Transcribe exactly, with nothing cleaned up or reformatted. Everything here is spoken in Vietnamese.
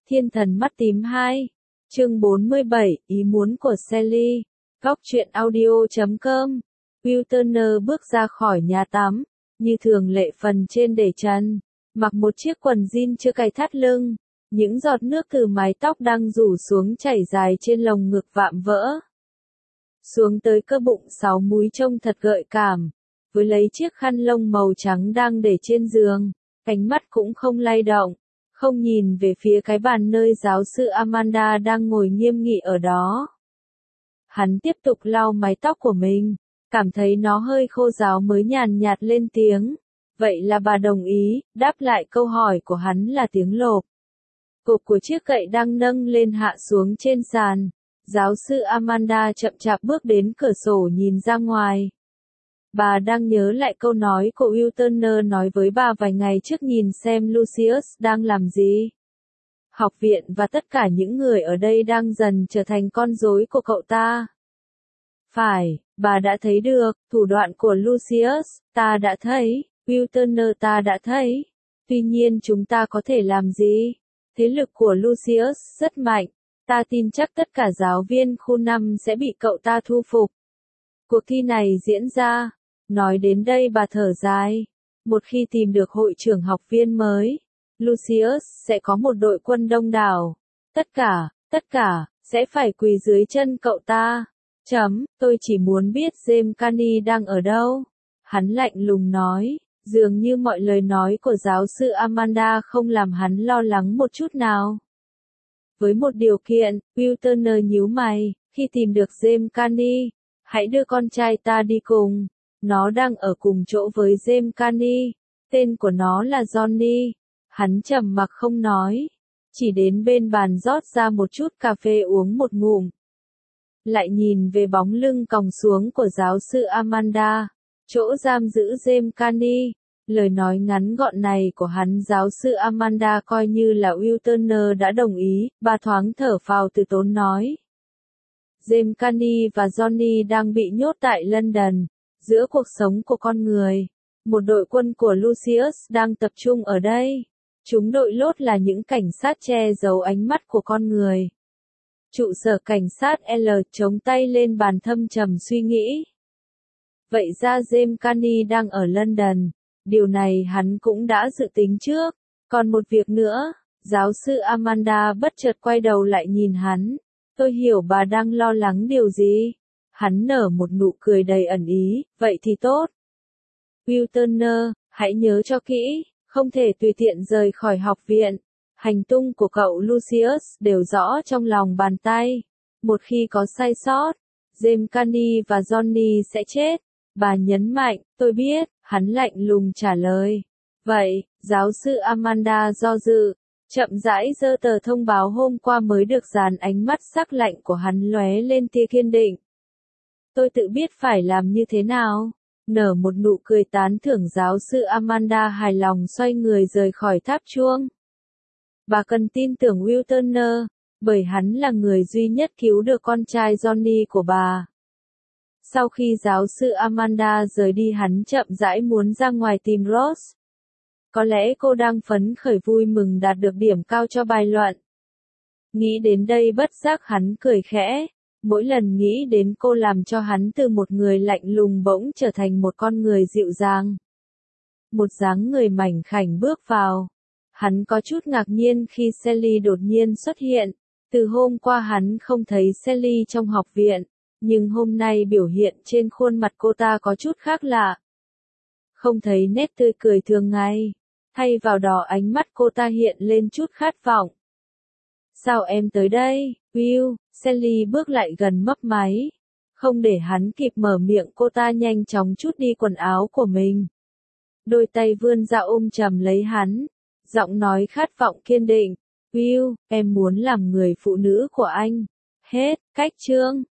Thiên thần mắt tím hai. Chương bốn mươi bảy, ý muốn của Sally. Góc truyện audio chấm com. Will Turner bước ra khỏi nhà tắm, như thường lệ phần trên để trần, mặc một chiếc quần jean chưa cài thắt lưng, những giọt nước từ mái tóc đang rủ xuống chảy dài trên lồng ngực vạm vỡ. Xuống tới cơ bụng sáu múi trông thật gợi cảm, với lấy chiếc khăn lông màu trắng đang để trên giường, ánh mắt cũng không lay động, không nhìn về phía cái bàn nơi giáo sư Amanda đang ngồi nghiêm nghị ở đó. Hắn tiếp tục lau mái tóc của mình, cảm thấy nó hơi khô ráo mới nhàn nhạt lên tiếng. Vậy là bà đồng ý, đáp lại câu hỏi của hắn là tiếng lộp. Cột của chiếc gậy đang nâng lên hạ xuống trên sàn. Giáo sư Amanda chậm chạp bước đến cửa sổ nhìn ra ngoài. Bà đang nhớ lại câu nói của Will Turner nói với bà vài ngày trước, nhìn xem Lucius đang làm gì. Học viện và tất cả những người ở đây đang dần trở thành con rối của cậu ta. Phải, bà đã thấy được, thủ đoạn của Lucius, ta đã thấy, Will Turner ta đã thấy. Tuy nhiên chúng ta có thể làm gì? Thế lực của Lucius rất mạnh, ta tin chắc tất cả giáo viên khu năm sẽ bị cậu ta thu phục. Cuộc thi này diễn ra, nói đến đây bà thở dài. Một khi tìm được hội trưởng học viên mới, Lucius sẽ có một đội quân đông đảo. Tất cả, tất cả, sẽ phải quỳ dưới chân cậu ta. Chấm, tôi chỉ muốn biết James Carney đang ở đâu. Hắn lạnh lùng nói, dường như mọi lời nói của giáo sư Amanda không làm hắn lo lắng một chút nào. Với một điều kiện, Will Turner nhíu mày, khi tìm được James Carney, hãy đưa con trai ta đi cùng. Nó đang ở cùng chỗ với James Carney. Tên của nó là Johnny. Hắn trầm mặc không nói, chỉ đến bên bàn rót ra một chút cà phê uống một ngụm. Lại nhìn về bóng lưng còng xuống của giáo sư Amanda, chỗ giam giữ James Carney. Lời nói ngắn gọn này của hắn giáo sư Amanda coi như là Will Turner đã đồng ý. Bà thoáng thở phào từ tốn nói. James Carney và Johnny đang bị nhốt tại London, giữa cuộc sống của con người. Một đội quân của Lucius đang tập trung ở đây. Chúng đội lốt là những cảnh sát che giấu ánh mắt của con người. Trụ sở cảnh sát L chống tay lên bàn thâm trầm suy nghĩ. Vậy ra James Carney đang ở London. Điều này hắn cũng đã dự tính trước. Còn một việc nữa, giáo sư Amanda bất chợt quay đầu lại nhìn hắn. Tôi hiểu bà đang lo lắng điều gì. Hắn nở một nụ cười đầy ẩn ý, vậy thì tốt. Will Turner, hãy nhớ cho kỹ, không thể tùy tiện rời khỏi học viện. Hành tung của cậu Lucius đều rõ trong lòng bàn tay. Một khi có sai sót, James Carney và Johnny sẽ chết. Bà nhấn mạnh, tôi biết, hắn lạnh lùng trả lời. Vậy, giáo sư Amanda do dự, chậm rãi giơ tờ thông báo hôm qua mới được dàn, ánh mắt sắc lạnh của hắn lóe lên tia kiên định. Tôi tự biết phải làm như thế nào. Nở một nụ cười tán thưởng, giáo sư Amanda hài lòng xoay người rời khỏi tháp chuông. Bà cần tin tưởng Will Turner, bởi hắn là người duy nhất cứu được con trai Johnny của bà. Sau khi giáo sư Amanda rời đi, hắn chậm rãi muốn ra ngoài tìm Rose. Có lẽ cô đang phấn khởi vui mừng đạt được điểm cao cho bài luận. Nghĩ đến đây bất giác hắn cười khẽ. Mỗi lần nghĩ đến cô làm cho hắn từ một người lạnh lùng bỗng trở thành một con người dịu dàng. Một dáng người mảnh khảnh bước vào. Hắn có chút ngạc nhiên khi Sally đột nhiên xuất hiện. Từ hôm qua hắn không thấy Sally trong học viện, nhưng hôm nay biểu hiện trên khuôn mặt cô ta có chút khác lạ. Không thấy nét tươi cười thường ngày, thay vào đó ánh mắt cô ta hiện lên chút khát vọng. Sao em tới đây, Will? Sally bước lại gần mấp máy. Không để hắn kịp mở miệng, cô ta nhanh chóng trút đi quần áo của mình. Đôi tay vươn ra ôm chầm lấy hắn. Giọng nói khát vọng kiên định. Will, em muốn làm người phụ nữ của anh. Hết, cách chương.